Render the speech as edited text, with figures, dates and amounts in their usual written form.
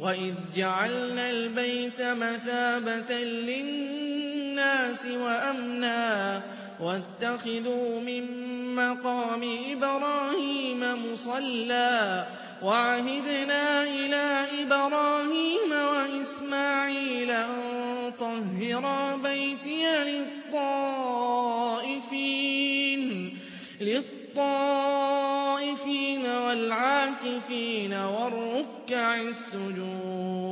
وَإِذْ جَعَلْنَا الْبَيْتَ مَثَابَةً لِّلنَّاسِ وَأَمْنًا وَاتَّخِذُوا مِن مَّقَامِ إِبْرَاهِيمَ مُصَلًّى وَعَهِدْنَا إِلَىٰ إِبْرَاهِيمَ وَإِسْمَاعِيلَ أَن طَهِّرَا بَيْتِيَ لِلطَّائِفِينَ وَالْعَاكِفِينَ وَالرُّكَّعِ السُّجُودِ